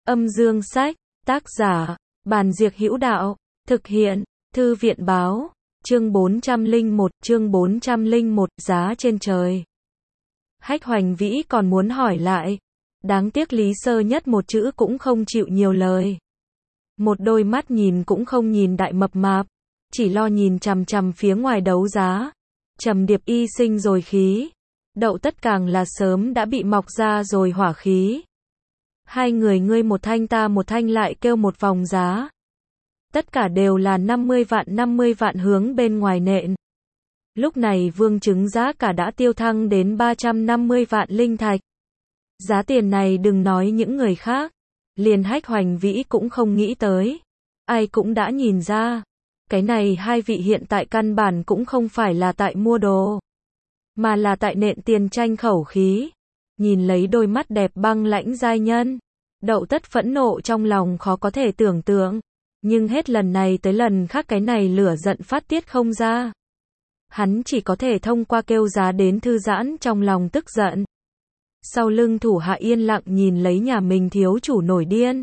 Âm dương sách, tác giả, Bàn Diệc Hữu Đạo, thực hiện, Thư viện báo, chương 401, giá trên trời. Hách Hoành Vĩ còn muốn hỏi lại, đáng tiếc Lý Sơ Nhất một chữ cũng không chịu nhiều lời. Một đôi mắt nhìn cũng không nhìn Đại Mập Mạp, chỉ lo nhìn chằm chằm phía ngoài đấu giá. Trầm Điệp Y sinh rồi khí, Đậu Tất càng là sớm đã bị mọc ra rồi hỏa khí. Hai người ngươi một thanh ta một thanh lại kêu một vòng giá. Tất cả đều là 50 vạn hướng bên ngoài nện. Lúc này vương chứng giá cả đã tiêu thăng đến 350 vạn linh thạch. Giá tiền này đừng nói những người khác, liền Hách Hoành Vĩ cũng không nghĩ tới. Ai cũng đã nhìn ra, cái này hai vị hiện tại căn bản cũng không phải là tại mua đồ, mà là tại nện tiền tranh khẩu khí. Nhìn lấy đôi mắt đẹp băng lãnh giai nhân, Đậu Tất phẫn nộ trong lòng khó có thể tưởng tượng, nhưng hết lần này tới lần khác cái này lửa giận phát tiết không ra. Hắn chỉ có thể thông qua kêu giá đến thư giãn trong lòng tức giận. Sau lưng thủ hạ yên lặng nhìn lấy nhà mình thiếu chủ nổi điên.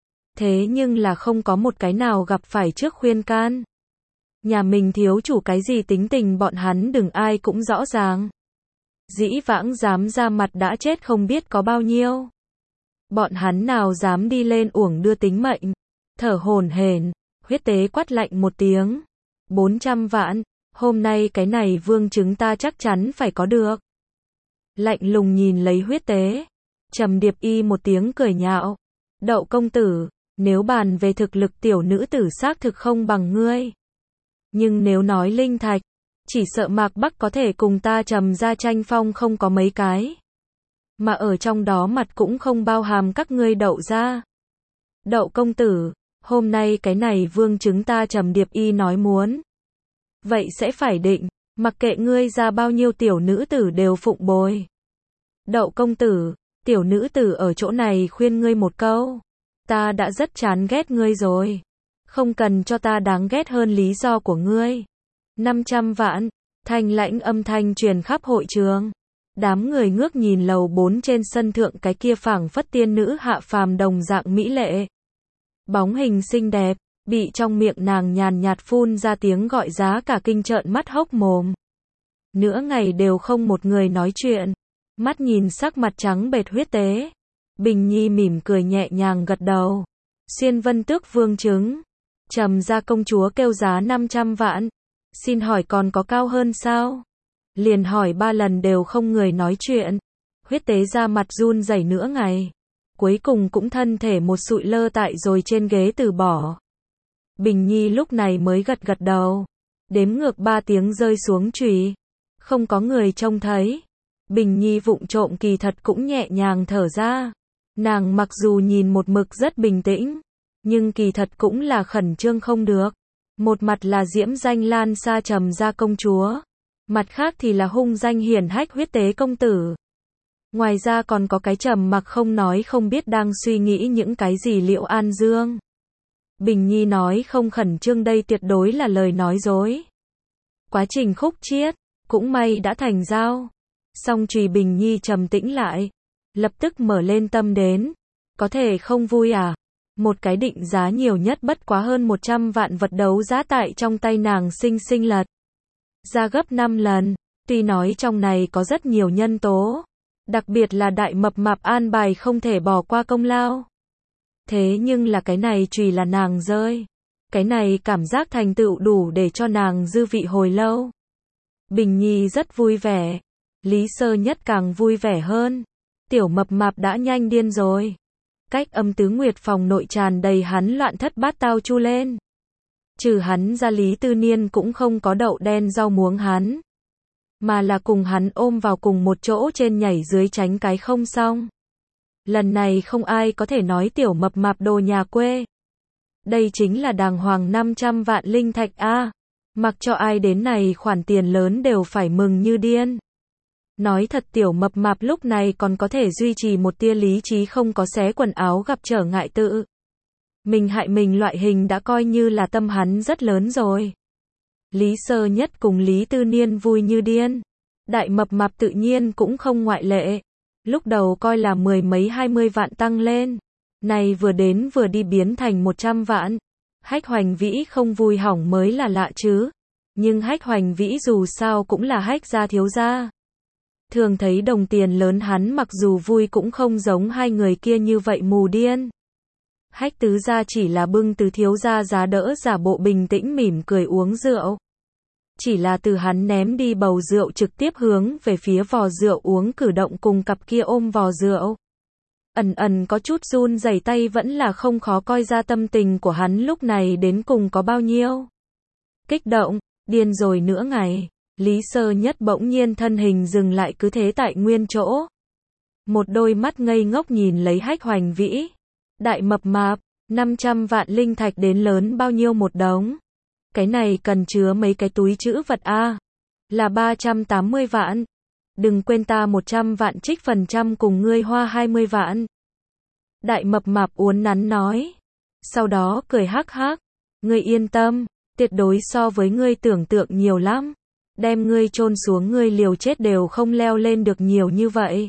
Thế nhưng là không có một cái nào gặp phải trước khuyên can. Nhà mình thiếu chủ cái gì tính tình bọn hắn đừng ai cũng rõ ràng. Dĩ vãng dám ra mặt đã chết không biết có bao nhiêu. Bọn hắn nào dám đi lên uổng đưa tính mệnh. Thở hổn hển, Huyết Tế quát lạnh một tiếng. 400 vạn, hôm nay cái này vương chứng ta chắc chắn phải có được. Lạnh lùng nhìn lấy Huyết Tế. Trầm Điệp Y một tiếng cười nhạo. Đậu công tử, nếu bàn về thực lực tiểu nữ tử xác thực không bằng ngươi. Nhưng nếu nói linh thạch, chỉ sợ Mạc Bắc có thể cùng ta Trầm ra tranh phong không có mấy cái. Mà ở trong đó mặt cũng không bao hàm các ngươi Đậu ra. Đậu công tử, hôm nay cái này vương chứng ta Trầm Điệp Y nói muốn. Vậy sẽ phải định, mặc kệ ngươi ra bao nhiêu tiểu nữ tử đều phụng bồi. Đậu công tử, tiểu nữ tử ở chỗ này khuyên ngươi một câu. Ta đã rất chán ghét ngươi rồi. Không cần cho ta đáng ghét hơn lý do của ngươi. 500 vạn, thanh lãnh âm thanh truyền khắp hội trường. Đám người ngước nhìn lầu 4 trên sân thượng cái kia phảng phất tiên nữ hạ phàm đồng dạng mỹ lệ. Bóng hình xinh đẹp, bị trong miệng nàng nhàn nhạt phun ra tiếng gọi giá cả kinh trợn mắt hốc mồm. Nửa ngày đều không một người nói chuyện. Mắt nhìn sắc mặt trắng bệch Huyết Tế. Bình Nhi mỉm cười nhẹ nhàng gật đầu. Xuyên Vân Tước vương chứng. Trầm ra công chúa kêu giá 500 vạn. Xin hỏi còn có cao hơn sao? Liền hỏi 3 lần đều không người nói chuyện. Huyết Tế ra mặt run rẩy nửa ngày. Cuối cùng cũng thân thể một sụi lơ tại rồi trên ghế từ bỏ. Bình Nhi lúc này mới gật gật đầu. Đếm ngược 3 tiếng rơi xuống chùy. Không có người trông thấy. Bình Nhi vụng trộm kỳ thật cũng nhẹ nhàng thở ra. Nàng mặc dù nhìn một mực rất bình tĩnh, nhưng kỳ thật cũng là khẩn trương không được. Một mặt là diễm danh lan xa Trầm ra công chúa, mặt khác thì là hung danh hiển hách Huyết Tế công tử. Ngoài ra còn có cái trầm mặc không nói không biết đang suy nghĩ những cái gì Liệu An Dương. Bình Nhi nói không khẩn trương đây tuyệt đối là lời nói dối. Quá trình khúc chiết, cũng may đã thành giao. Song chùy Bình Nhi trầm tĩnh lại, lập tức mở lên tâm đến. Có thể không vui à? Một cái định giá nhiều nhất bất quá hơn 100 vạn vật đấu giá tại trong tay nàng sinh lật ra gấp 5 lần. Tuy nói trong này có rất nhiều nhân tố, đặc biệt là Đại Mập Mạp an bài không thể bỏ qua công lao. Thế nhưng là cái này chùy là nàng rơi. Cái này cảm giác thành tựu đủ để cho nàng dư vị hồi lâu. Bình Nhi rất vui vẻ. Lý Sơ Nhất càng vui vẻ hơn. Tiểu Mập Mạp đã nhanh điên rồi. Cách Âm Tứ Nguyệt phòng nội tràn đầy hắn loạn thất bát tao chu lên. Trừ hắn ra Lý Tư Niên cũng không có đậu đen rau muống hắn, mà là cùng hắn ôm vào cùng một chỗ trên nhảy dưới tránh cái không xong. Lần này không ai có thể nói Tiểu Mập Mạp đồ nhà quê. Đây chính là đàng hoàng 500 vạn linh thạch a. Mặc cho ai đến này khoản tiền lớn đều phải mừng như điên. Nói thật Tiểu Mập Mạp lúc này còn có thể duy trì một tia lý trí không có xé quần áo gặp trở ngại tự mình hại mình loại hình đã coi như là tâm hắn rất lớn rồi. Lý Sơ Nhất cùng Lý Tư Niên vui như điên. Đại Mập Mạp tự nhiên cũng không ngoại lệ. Lúc đầu coi là 10 mấy 20 vạn tăng lên. Này vừa đến vừa đi biến thành 100 vạn. Hách Hoành Vĩ không vui hỏng mới là lạ chứ. Nhưng Hách Hoành Vĩ dù sao cũng là Hách gia thiếu gia. Thường thấy đồng tiền lớn hắn mặc dù vui cũng không giống hai người kia như vậy mù điên. Hách tứ gia chỉ là bưng từ thiếu gia giá đỡ giả bộ bình tĩnh mỉm cười uống rượu. Chỉ là từ hắn ném đi bầu rượu trực tiếp hướng về phía vò rượu uống cử động cùng cặp kia ôm vò rượu. Ẩn ẩn có chút run rẩy tay vẫn là không khó coi ra tâm tình của hắn lúc này đến cùng có bao nhiêu. Kích động, điên rồi nữa ngày. Lý Sơ Nhất bỗng nhiên thân hình dừng lại cứ thế tại nguyên chỗ. Một đôi mắt ngây ngốc nhìn lấy Hách Hoành Vĩ. Đại mập mạp, 500 vạn linh thạch đến lớn bao nhiêu một đống. Cái này cần chứa mấy cái túi trữ vật a? Là 380 vạn. Đừng quên ta 100 vạn trích phần trăm cùng ngươi hoa 20 vạn. Đại mập mạp uốn nắn nói. Sau đó cười hắc hắc. Ngươi yên tâm, tuyệt đối so với ngươi tưởng tượng nhiều lắm. Đem ngươi chôn xuống ngươi liều chết đều không leo lên được nhiều như vậy.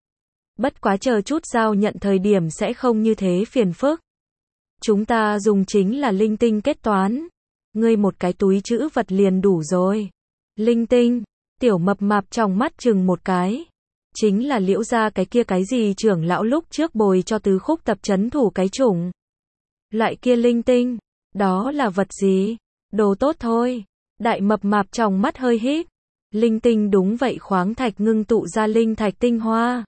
Bất quá chờ chút giao nhận thời điểm sẽ không như thế phiền phức. Chúng ta dùng chính là linh tinh kết toán. Ngươi một cái túi trữ vật liền đủ rồi. Linh tinh, tiểu mập mạp trong mắt chừng một cái. Chính là Liễu gia cái kia cái gì trưởng lão lúc trước bồi cho tứ khúc tập trấn thủ cái chủng. Loại kia linh tinh, đó là vật gì? Đồ tốt thôi. Đại mập mạp trong mắt hơi híp. Linh tinh đúng vậy, khoáng thạch ngưng tụ ra linh thạch tinh hoa.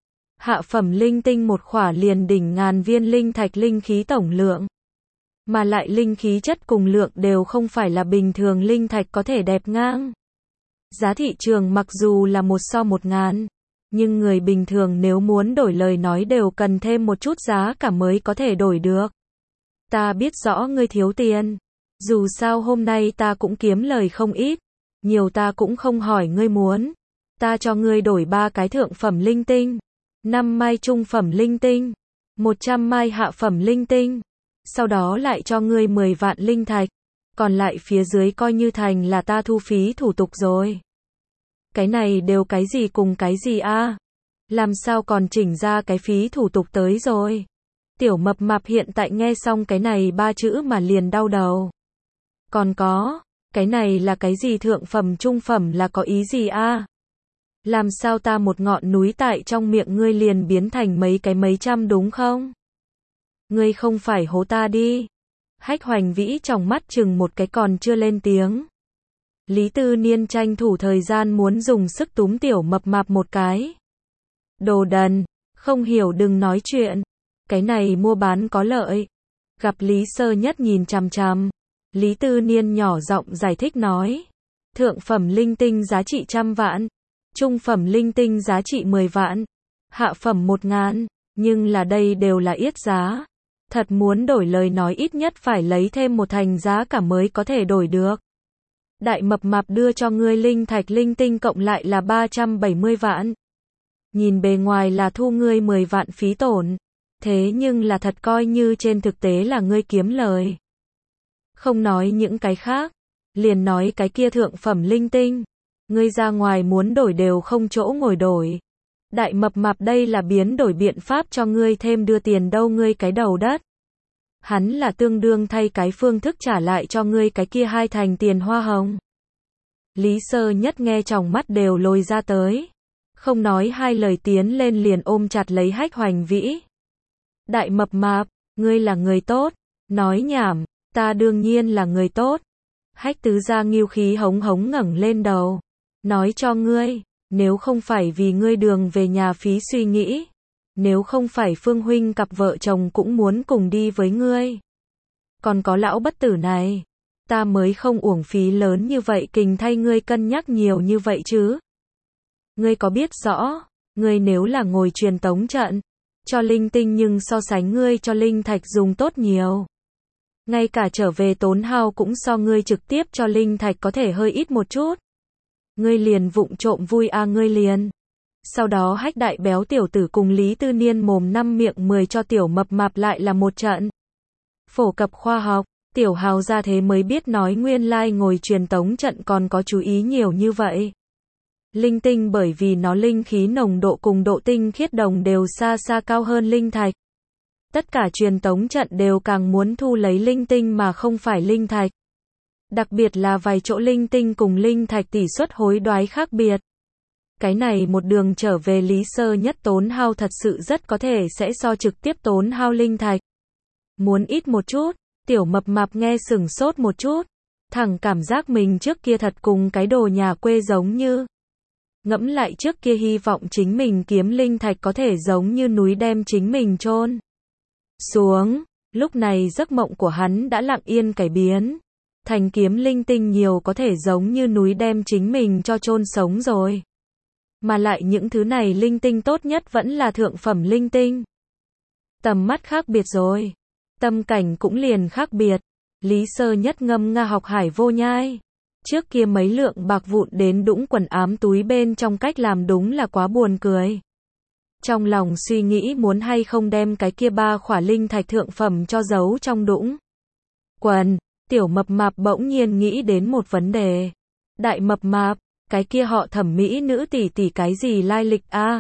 Hạ phẩm linh tinh một khỏa liền đỉnh ngàn viên linh thạch linh khí tổng lượng. Mà lại linh khí chất cùng lượng đều không phải là bình thường linh thạch có thể đẹp ngang. Giá thị trường mặc dù là 1/1000, nhưng người bình thường nếu muốn đổi lời nói đều cần thêm một chút giá cả mới có thể đổi được. Ta biết rõ ngươi thiếu tiền. Dù sao hôm nay ta cũng kiếm lời không ít. Nhiều ta cũng không hỏi ngươi muốn. Ta cho ngươi đổi 3 cái thượng phẩm linh tinh. 5 mai trung phẩm linh tinh. 100 mai hạ phẩm linh tinh. Sau đó lại cho ngươi 10 vạn linh thạch. Còn lại phía dưới coi như thành là ta thu phí thủ tục rồi. Cái này đều cái gì cùng cái gì a? Làm sao còn chỉnh ra cái phí thủ tục tới rồi? Tiểu mập mạp hiện tại nghe xong cái này 3 chữ mà liền đau đầu. Còn có, cái này là cái gì thượng phẩm trung phẩm là có ý gì a? Làm sao ta một ngọn núi tại trong miệng ngươi liền biến thành mấy cái mấy trăm đúng không? Ngươi không phải hố ta đi. Hách Hoành Vĩ trong mắt chừng một cái còn chưa lên tiếng. Lý Tư Niên tranh thủ thời gian muốn dùng sức túm tiểu mập mạp một cái. Đồ đần, không hiểu đừng nói chuyện. Cái này mua bán có lợi. Gặp Lý Sơ Nhất nhìn chằm chằm. Lý Tư Niên nhỏ giọng giải thích nói. Thượng phẩm linh tinh giá trị 100 vạn. Trung phẩm linh tinh giá trị 10 vạn. Hạ phẩm 1000. Nhưng là đây đều là yết giá. Thật muốn đổi lời nói ít nhất phải lấy thêm một thành giá cả mới có thể đổi được. Đại mập mạp đưa cho ngươi linh thạch linh tinh cộng lại là 370 vạn. Nhìn bề ngoài là thu ngươi 10 vạn phí tổn. Thế nhưng là thật coi như trên thực tế là ngươi kiếm lời. Không nói những cái khác. Liền nói cái kia thượng phẩm linh tinh. Ngươi ra ngoài muốn đổi đều không chỗ ngồi đổi. Đại mập mạp đây là biến đổi biện pháp cho ngươi thêm đưa tiền đâu ngươi cái đầu đất. Hắn là tương đương thay cái phương thức trả lại cho ngươi cái kia 2 thành tiền hoa hồng. Lý Sơ Nhất nghe trong mắt đều lồi ra tới. Không nói hai lời tiến lên liền ôm chặt lấy Hách Hoành Vĩ. Đại mập mạp, ngươi là người tốt. Nói nhảm, ta đương nhiên là người tốt. Hách tứ gia ngưu khí hống hống ngẩng lên đầu. Nói cho ngươi, nếu không phải vì ngươi đường về nhà phí suy nghĩ. Nếu không phải Phương huynh cặp vợ chồng cũng muốn cùng đi với ngươi. Còn có lão bất tử này. Ta mới không uổng phí lớn như vậy kình thay ngươi cân nhắc nhiều như vậy chứ. Ngươi có biết rõ, ngươi nếu là ngồi truyền tống trận, cho linh tinh nhưng so sánh ngươi cho linh thạch dùng tốt nhiều. Ngay cả trở về tốn hao cũng so ngươi trực tiếp cho linh thạch có thể hơi ít một chút. Ngươi liền vụng trộm vui ngươi liền. Sau đó Hách đại béo tiểu tử cùng Lý Tư Niên mồm 5 miệng 10 cho tiểu mập mạp lại là một trận. Phổ cập khoa học, tiểu hào ra thế mới biết nói nguyên lai ngồi truyền tống trận còn có chú ý nhiều như vậy. Linh tinh bởi vì nó linh khí nồng độ cùng độ tinh khiết đồng đều xa xa cao hơn linh thạch. Tất cả truyền tống trận đều càng muốn thu lấy linh tinh mà không phải linh thạch. Đặc biệt là vài chỗ linh tinh cùng linh thạch tỷ suất hối đoái khác biệt. Cái này một đường trở về Lý Sơ Nhất tốn hao thật sự rất có thể sẽ so trực tiếp tốn hao linh thạch. Muốn ít một chút, tiểu mập mạp nghe sửng sốt một chút. Thẳng cảm giác mình trước kia thật cùng cái đồ nhà quê giống như. Ngẫm lại trước kia hy vọng chính mình kiếm linh thạch có thể giống như núi đem chính mình chôn xuống. Lúc này giấc mộng của hắn đã lặng yên cải biến. Thành kiếm linh tinh nhiều có thể giống như núi đem chính mình cho chôn sống rồi. Mà lại những thứ này linh tinh tốt nhất vẫn là thượng phẩm linh tinh. Tầm mắt khác biệt rồi. Tâm cảnh cũng liền khác biệt. Lý Sơ Nhất ngâm nga học hải vô nhai. Trước kia mấy lượng bạc vụn đến đũng quần ám túi bên trong cách làm đúng là quá buồn cười. Trong lòng suy nghĩ muốn hay không đem cái kia 3 khỏa linh thạch thượng phẩm cho giấu trong đũng quần. Tiểu mập mạp bỗng nhiên nghĩ đến một vấn đề. Đại mập mạp, cái kia họ Thẩm mỹ nữ tỷ tỷ cái gì lai lịch a?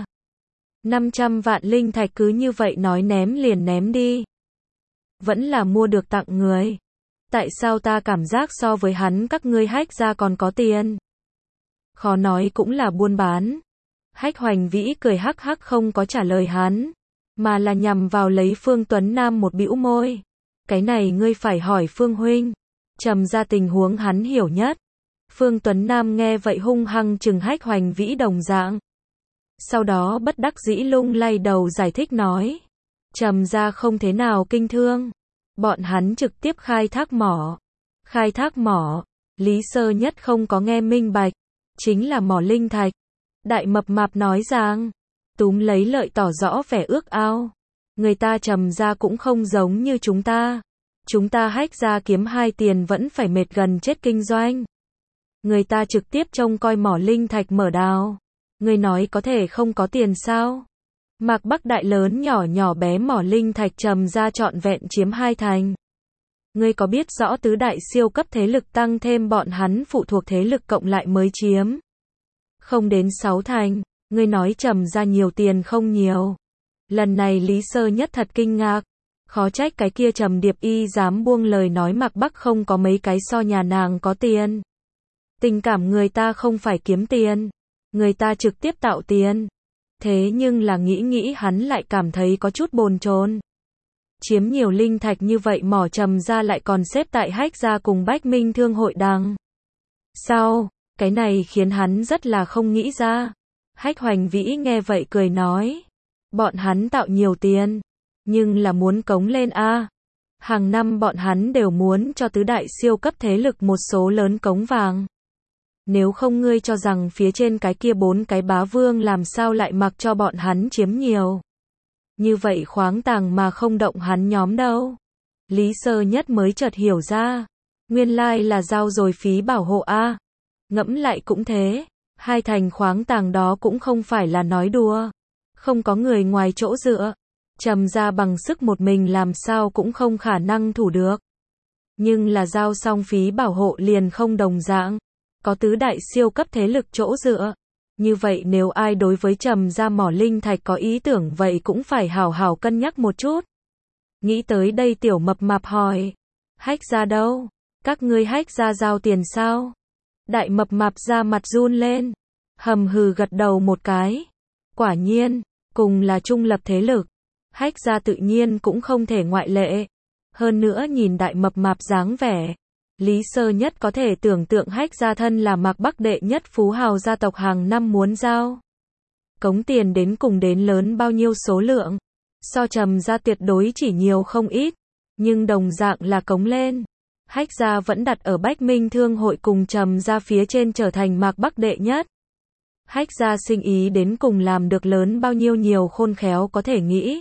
500 vạn linh thạch cứ như vậy nói ném liền ném đi. Vẫn là mua được tặng người. Tại sao ta cảm giác so với hắn các ngươi Hách gia còn có tiền? Khó nói cũng là buôn bán. Hách Hoành Vĩ cười hắc hắc không có trả lời hắn, mà là nhằm vào lấy Phương Tuấn Nam một bĩu môi. Cái này ngươi phải hỏi Phương huynh. Trầm ra tình huống hắn hiểu nhất. Phương Tuấn Nam nghe vậy hung hăng chừng Hách Hoành Vĩ đồng dạng. Sau đó bất đắc dĩ lung lay đầu giải thích nói. Trầm ra không thế nào kinh thương. Bọn hắn trực tiếp khai thác mỏ. Khai thác mỏ. Lý Sơ Nhất không có nghe minh bạch. Chính là mỏ linh thạch. Đại mập mạp nói rằng. Túm lấy lợi tỏ rõ vẻ ước ao. Người ta Trầm ra cũng không giống như chúng ta. Chúng ta Hách ra kiếm 2 tiền vẫn phải mệt gần chết kinh doanh. Người ta trực tiếp trông coi mỏ linh thạch mở đào. Người nói có thể không có tiền sao? Mạc Bắc đại lớn nhỏ nhỏ bé mỏ linh thạch Trầm ra trọn vẹn chiếm 2 thành. Ngươi có biết rõ tứ đại siêu cấp thế lực tăng thêm bọn hắn phụ thuộc thế lực cộng lại mới chiếm không đến 6 thành. Ngươi nói Trầm ra nhiều tiền không nhiều. Lần này Lý Sơ Nhất thật kinh ngạc. Khó trách cái kia Trầm Điệp Y dám buông lời nói Mạc Bắc không có mấy cái so nhà nàng có tiền. Tình cảm người ta không phải kiếm tiền. Người ta trực tiếp tạo tiền. Thế nhưng là nghĩ hắn lại cảm thấy có chút bồn chồn. Chiếm nhiều linh thạch như vậy mỏ Trầm ra lại còn xếp tại Hách gia cùng Bách Minh Thương hội đằng sau. Cái này khiến hắn rất là không nghĩ ra. Hách Hoành Vĩ nghe vậy cười nói. Bọn hắn tạo nhiều tiền. Nhưng là muốn cống lên a. Hàng năm bọn hắn đều muốn cho tứ đại siêu cấp thế lực một số lớn cống vàng. Nếu không ngươi cho rằng phía trên cái kia 4 cái bá vương làm sao lại mặc cho bọn hắn chiếm nhiều. Như vậy khoáng tàng mà không động hắn nhóm đâu. Lý Sơ Nhất mới chợt hiểu ra. Nguyên lai là giao rồi phí bảo hộ a. Ngẫm lại cũng thế. 2 thành khoáng tàng đó cũng không phải là nói đùa. Không có người ngoài chỗ dựa. Trầm ra bằng sức một mình làm sao cũng không khả năng thủ được. Nhưng là giao xong phí bảo hộ liền không đồng dạng. Có tứ đại siêu cấp thế lực chỗ dựa. Như vậy nếu ai đối với Trầm ra mỏ linh thạch có ý tưởng vậy cũng phải hảo hảo cân nhắc một chút. Nghĩ tới đây tiểu mập mạp hỏi. Hách ra đâu? Các ngươi Hách ra giao tiền sao? Đại mập mạp ra mặt run lên. Hầm hừ gật đầu một cái. Quả nhiên, cùng là trung lập thế lực. Hách ra tự nhiên cũng không thể ngoại lệ. Hơn nữa nhìn đại mập mạp dáng vẻ. Lý Sơ Nhất có thể tưởng tượng Hách gia thân là Mạc Bắc đệ nhất phú hào gia tộc hàng năm muốn giao cống tiền đến cùng đến lớn bao nhiêu số lượng. So Trầm gia tuyệt đối chỉ nhiều không ít. Nhưng đồng dạng là cống lên. Hách gia vẫn đặt ở Bách Minh Thương hội cùng Trầm gia phía trên trở thành Mạc Bắc đệ nhất. Hách gia sinh ý đến cùng làm được lớn bao nhiêu nhiều khôn khéo có thể nghĩ.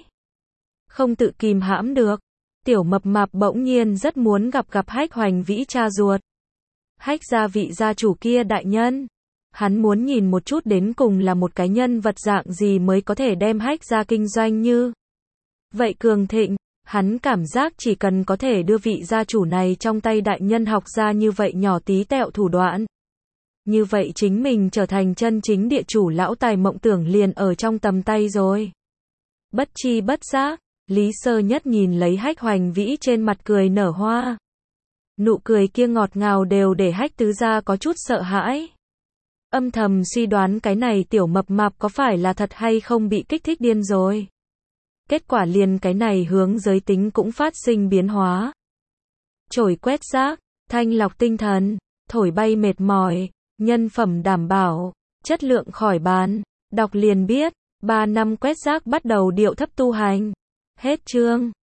Không tự kìm hãm được. Tiểu mập mạp bỗng nhiên rất muốn gặp Hách Hoành Vĩ cha ruột. Hách gia vị gia chủ kia đại nhân. Hắn muốn nhìn một chút đến cùng là một cái nhân vật dạng gì mới có thể đem Hách gia kinh doanh như vậy cường thịnh. Hắn cảm giác chỉ cần có thể đưa vị gia chủ này trong tay đại nhân học ra như vậy nhỏ tí tẹo thủ đoạn. Như vậy chính mình trở thành chân chính địa chủ lão tài mộng tưởng liền ở trong tầm tay rồi. Bất chi bất giác. Lý Sơ Nhất nhìn lấy Hách Hoành Vĩ trên mặt cười nở hoa. Nụ cười kia ngọt ngào đều để Hách tứ gia có chút sợ hãi. Âm thầm suy đoán cái này tiểu mập mạp có phải là thật hay không bị kích thích điên rồi. Kết quả liền cái này hướng giới tính cũng phát sinh biến hóa. Chổi quét rác, thanh lọc tinh thần, thổi bay mệt mỏi, nhân phẩm đảm bảo, chất lượng khỏi bàn, đọc liền biết, 3 năm quét rác bắt đầu điệu thấp tu hành. Hết chương.